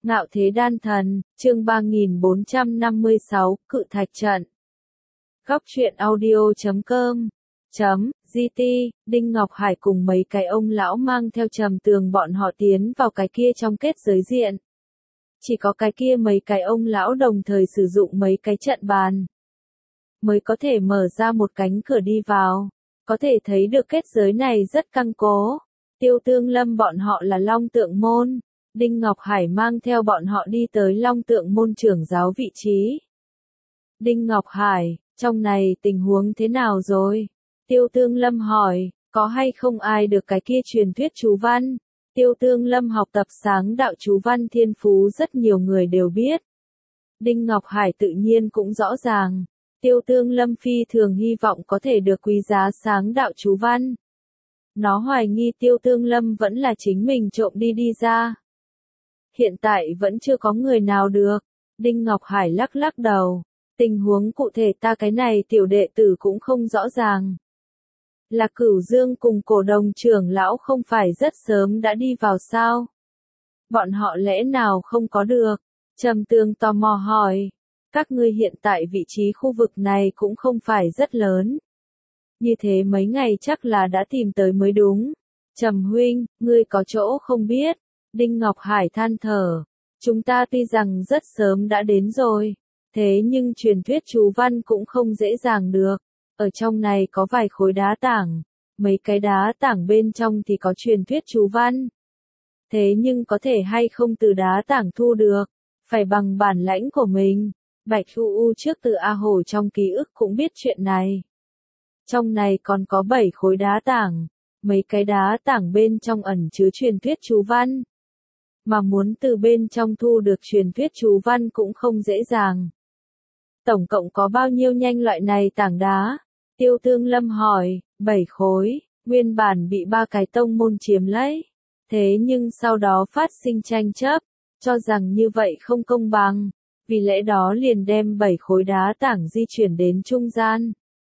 Ngạo Thế Đan Thần, chương 3456, Cự Thạch Trận. Góc truyện audio.com .gt, Đinh Ngọc Hải cùng mấy cái ông lão mang theo Trầm Tường bọn họ tiến vào cái kia trong kết giới diện. Chỉ có cái kia mấy cái ông lão đồng thời sử dụng mấy cái trận bàn, mới có thể mở ra một cánh cửa đi vào. Có thể thấy được kết giới này rất căng cố. Tiêu Tương Lâm bọn họ là Long Tượng Môn. Đinh Ngọc Hải mang theo bọn họ đi tới Long Tượng Môn trưởng giáo vị trí. Đinh Ngọc Hải, trong này tình huống thế nào rồi? Tiêu Tương Lâm hỏi, có hay không ai được cái kia truyền thuyết chú văn? Tiêu Tương Lâm học tập sáng đạo chú văn thiên phú rất nhiều người đều biết. Đinh Ngọc Hải tự nhiên cũng rõ ràng. Tiêu Tương Lâm phi thường hy vọng có thể được quý giá sáng đạo chú văn. Nó hoài nghi Tiêu Tương Lâm vẫn là chính mình trộm đi ra. Hiện tại vẫn chưa có người nào được. Đinh Ngọc Hải lắc lắc đầu. Tình huống cụ thể ta cái này tiểu đệ tử cũng không rõ ràng. Là Cửu Dương cùng Cổ Đồng trưởng lão không phải rất sớm đã đi vào sao? Bọn họ lẽ nào không có được? Trầm Tường tò mò hỏi. Các ngươi hiện tại vị trí khu vực này cũng không phải rất lớn. Như thế mấy ngày chắc là đã tìm tới mới đúng. Trầm huynh, ngươi có chỗ không biết? Đinh Ngọc Hải than thở. Chúng ta tuy rằng rất sớm đã đến rồi. Thế nhưng truyền thuyết chú văn cũng không dễ dàng được. Ở trong này có vài khối đá tảng. Mấy cái đá tảng bên trong thì có truyền thuyết chú văn. Thế nhưng có thể hay không từ đá tảng thu được. Phải bằng bản lãnh của mình. Bạch U trước từ A Hồ trong ký ức cũng biết chuyện này. Trong này còn có 7 khối đá tảng. Mấy cái đá tảng bên trong ẩn chứa truyền thuyết chú văn. Mà muốn từ bên trong thu được truyền thuyết chú văn cũng không dễ dàng. Tổng cộng có bao nhiêu nhanh loại này tảng đá? Tiêu Tương Lâm hỏi. 7 khối, nguyên bản bị 3 cái tông môn chiếm lấy. Thế nhưng sau đó phát sinh tranh chấp, cho rằng như vậy không công bằng. Vì lẽ đó liền đem 7 khối đá tảng di chuyển đến trung gian.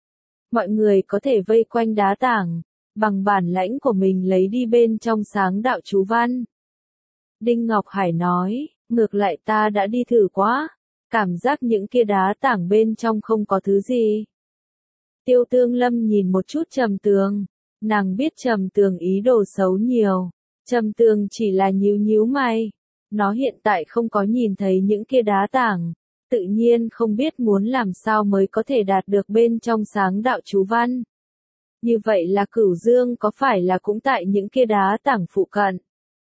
Mọi người có thể vây quanh đá tảng, bằng bản lãnh của mình lấy đi bên trong sáng đạo chú văn. Đinh Ngọc Hải nói, ngược lại ta đã đi thử quá, cảm giác những kia đá tảng bên trong không có thứ gì. Tiêu Tương Lâm nhìn một chút Trầm Tường, nàng biết Trầm Tường ý đồ xấu nhiều, Trầm Tường chỉ là nhíu mày. Nó hiện tại không có nhìn thấy những kia đá tảng, tự nhiên không biết muốn làm sao mới có thể đạt được bên trong sáng đạo chú văn. Như vậy là Cửu Dương có phải là cũng tại những kia đá tảng phụ cận?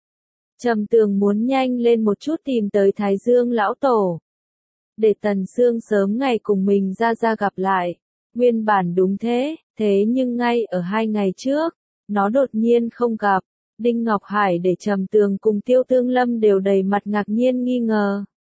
Trầm Tường muốn nhanh lên một chút tìm tới Thái Dương lão tổ. Để Tần Sương sớm ngày cùng mình ra gặp lại. Nguyên bản đúng thế, thế nhưng ngay ở 2 ngày trước, nó đột nhiên không gặp. Đinh Ngọc Hải để Trầm Tường cùng Tiêu Tương Lâm đều đầy mặt ngạc nhiên nghi ngờ.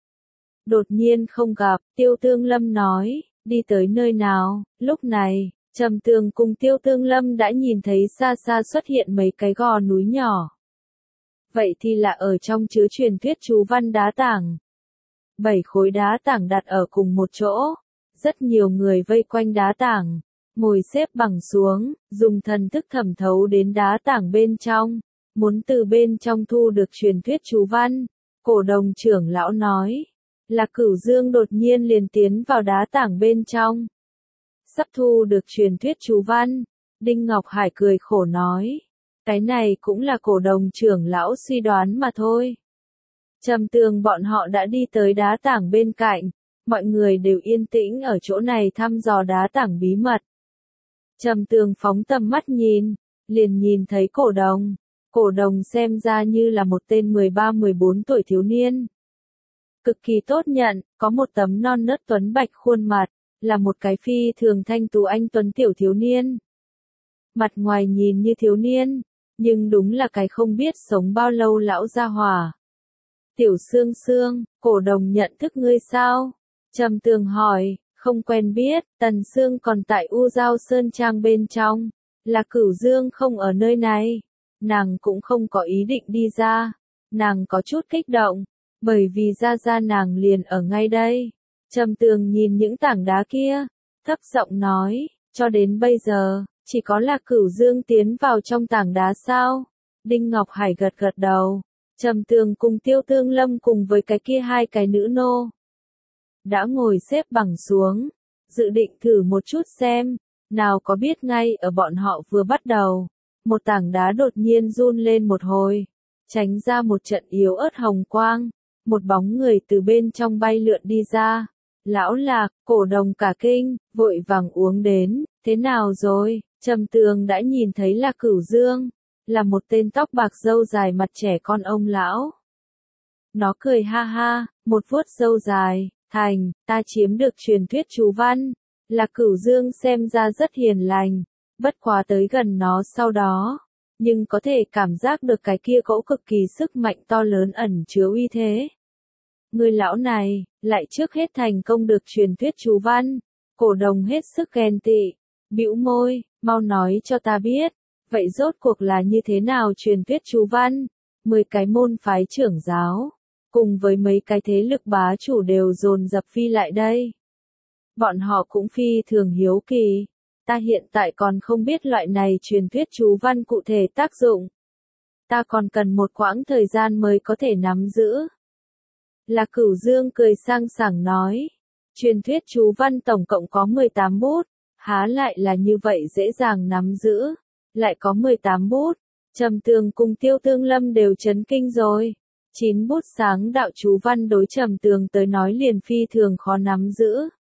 Đột nhiên không gặp, Tiêu Tương Lâm nói, đi tới nơi nào? Lúc này, Trầm Tường cùng Tiêu Tương Lâm đã nhìn thấy xa xa xuất hiện mấy cái gò núi nhỏ. Vậy thì là ở trong chứa truyền thuyết chú văn đá tảng. 7 khối đá tảng đặt ở cùng một chỗ. Rất nhiều người vây quanh đá tảng, ngồi xếp bằng xuống, dùng thần thức thẩm thấu đến đá tảng bên trong. Muốn từ bên trong thu được truyền thuyết chú văn. Cổ Đồng trưởng lão nói. Là Cửu Dương đột nhiên liền tiến vào đá tảng bên trong. Sắp thu được truyền thuyết chú văn. Đinh Ngọc Hải cười khổ nói. Cái này cũng là Cổ Đồng trưởng lão suy đoán mà thôi. Trầm Tường bọn họ đã đi tới đá tảng bên cạnh. Mọi người đều yên tĩnh ở chỗ này thăm dò đá tảng bí mật. Trầm Tường phóng tầm mắt nhìn. Liền nhìn thấy Cổ Đồng. Cổ Đồng xem ra như là một tên 13-14 tuổi thiếu niên. Cực kỳ tốt nhận, có một tấm non nớt tuấn bạch khuôn mặt, là một cái phi thường thanh tú anh tuấn tiểu thiếu niên. Mặt ngoài nhìn như thiếu niên, nhưng đúng là cái không biết sống bao lâu lão gia hỏa. Tiểu Sương Sương, Cổ Đồng nhận thức ngươi sao? Trầm Tường hỏi, không quen biết, Tần Sương còn tại U Giao Sơn Trang bên trong, là Cửu Dương không ở nơi này. Nàng cũng không có ý định đi ra, nàng có chút kích động, bởi vì ra nàng liền ở ngay đây. Trầm Tường nhìn những tảng đá kia, thấp giọng nói, cho đến bây giờ, chỉ có là Cửu Dương tiến vào trong tảng đá sao? Đinh Ngọc Hải gật đầu, Trầm Tường cùng Tiêu Tương Lâm cùng với cái kia hai cái nữ nô đã ngồi xếp bằng xuống, dự định thử một chút xem, nào có biết ngay ở bọn họ vừa bắt đầu, một tảng đá đột nhiên run lên một hồi, tránh ra một trận yếu ớt hồng quang, một bóng người từ bên trong bay lượn đi ra. Lão Lạc, Cổ Đồng cả kinh, vội vàng uống đến, thế nào rồi? Trầm Tường đã nhìn thấy là Cửu Dương, là một tên tóc bạc râu dài mặt trẻ con ông lão. Nó cười ha ha, một vuốt râu dài, thành, ta chiếm được truyền thuyết chú văn. Là Cửu Dương xem ra rất hiền lành, bất quá tới gần nó sau đó, nhưng có thể cảm giác được cái kia cỗ cực kỳ sức mạnh to lớn ẩn chứa uy thế. Người lão này, lại trước hết thành công được truyền thuyết chú văn. Cổ Đồng hết sức ghen tị, bĩu môi, mau nói cho ta biết, vậy rốt cuộc là như thế nào truyền thuyết chú văn? 10 cái môn phái trưởng giáo, cùng với mấy cái thế lực bá chủ đều dồn dập phi lại đây. Bọn họ cũng phi thường hiếu kỳ, ta hiện tại còn không biết loại này truyền thuyết chú văn cụ thể tác dụng. Ta còn cần một quãng thời gian mới có thể nắm giữ. Là Cửu Dương cười sang sảng nói, truyền thuyết chú văn tổng cộng có 18 bút, há lại là như vậy dễ dàng nắm giữ, lại có 18 bút. Trầm Tường cùng Tiêu Tương Lâm đều chấn kinh rồi. 9 bút sáng đạo chú văn đối Trầm Tường tới nói liền phi thường khó nắm giữ.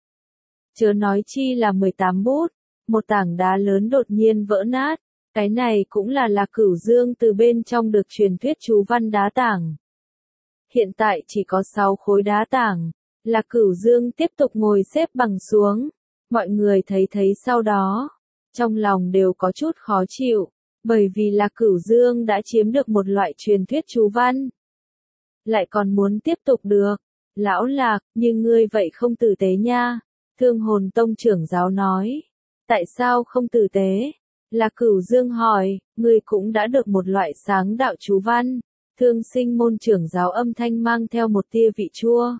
Chớ nói chi là 18 bút, một tảng đá lớn đột nhiên vỡ nát, cái này cũng là Cửu Dương từ bên trong được truyền thuyết chú văn đá tảng. Hiện tại chỉ có 6 khối đá tảng, là Cửu Dương tiếp tục ngồi xếp bằng xuống, mọi người thấy sau đó, trong lòng đều có chút khó chịu, bởi vì là Cửu Dương đã chiếm được một loại truyền thuyết chú văn. Lại còn muốn tiếp tục được, lão Lạc, nhưng ngươi vậy không tử tế nha. Thương Hồn Tông trưởng giáo nói. Tại sao không tử tế? Là Cửu Dương hỏi, ngươi cũng đã được một loại sáng đạo chú văn. Thương Sinh môn trưởng giáo âm thanh mang theo một tia vị chua.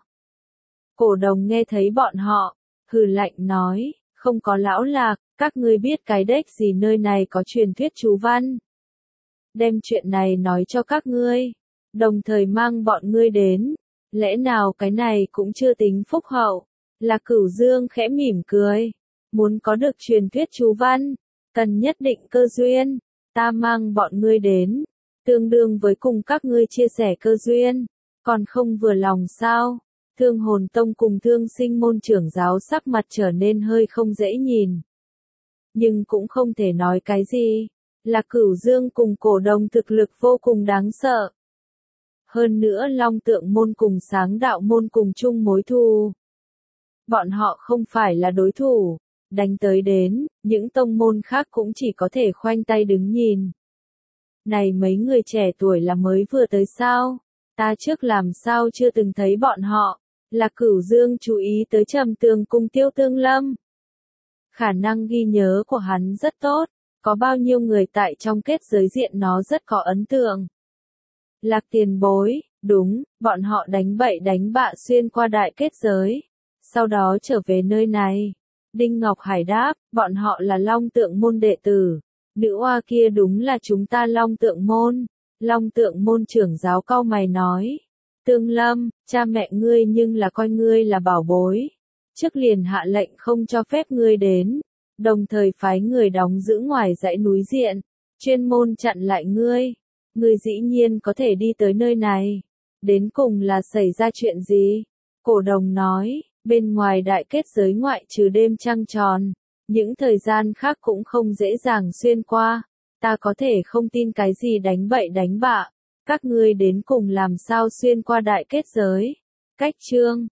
Cổ Đồng nghe thấy bọn họ, hừ lạnh nói, không có lão Lạc, các ngươi biết cái đếch gì nơi này có truyền thuyết chú văn. Đem chuyện này nói cho các ngươi, đồng thời mang bọn ngươi đến, lẽ nào cái này cũng chưa tính phúc hậu. Là Cửu Dương khẽ mỉm cười, muốn có được truyền thuyết chú văn, cần nhất định cơ duyên, ta mang bọn ngươi đến, tương đương với cùng các ngươi chia sẻ cơ duyên, còn không vừa lòng sao? Thương Hồn Tông cùng Thương Sinh môn trưởng giáo sắc mặt trở nên hơi không dễ nhìn. Nhưng cũng không thể nói cái gì, là Cửu Dương cùng Cổ Đồng thực lực vô cùng đáng sợ. Hơn nữa Long Tượng môn cùng Sáng Đạo môn cùng chung mối thù. Bọn họ không phải là đối thủ, đánh tới đến, những tông môn khác cũng chỉ có thể khoanh tay đứng nhìn. Này mấy người trẻ tuổi là mới vừa tới sao? Ta trước làm sao chưa từng thấy bọn họ? Là Cửu Dương chú ý tới Trầm Tường cùng Tiêu Tương Lâm. Khả năng ghi nhớ của hắn rất tốt, có bao nhiêu người tại trong kết giới diện nó rất có ấn tượng. Lạc tiền bối, đúng, bọn họ đánh bậy đánh bạ xuyên qua đại kết giới, sau đó trở về nơi này. Đinh Ngọc Hải đáp, bọn họ là Long Tượng môn đệ tử, nữ oa kia đúng là chúng ta Long Tượng môn. Long Tượng môn trưởng giáo cau mày nói, Tương Lâm, cha mẹ ngươi nhưng là coi ngươi là bảo bối, trước liền hạ lệnh không cho phép ngươi đến, đồng thời phái người đóng giữ ngoài dãy núi diện, chuyên môn chặn lại ngươi. Ngươi dĩ nhiên có thể đi tới nơi này. Đến cùng là xảy ra chuyện gì? Cổ Đồng nói, bên ngoài đại kết giới ngoại trừ đêm trăng tròn, những thời gian khác cũng không dễ dàng xuyên qua. Ta có thể không tin cái gì đánh bậy đánh bạ. Các ngươi đến cùng làm sao xuyên qua đại kết giới? Cách chương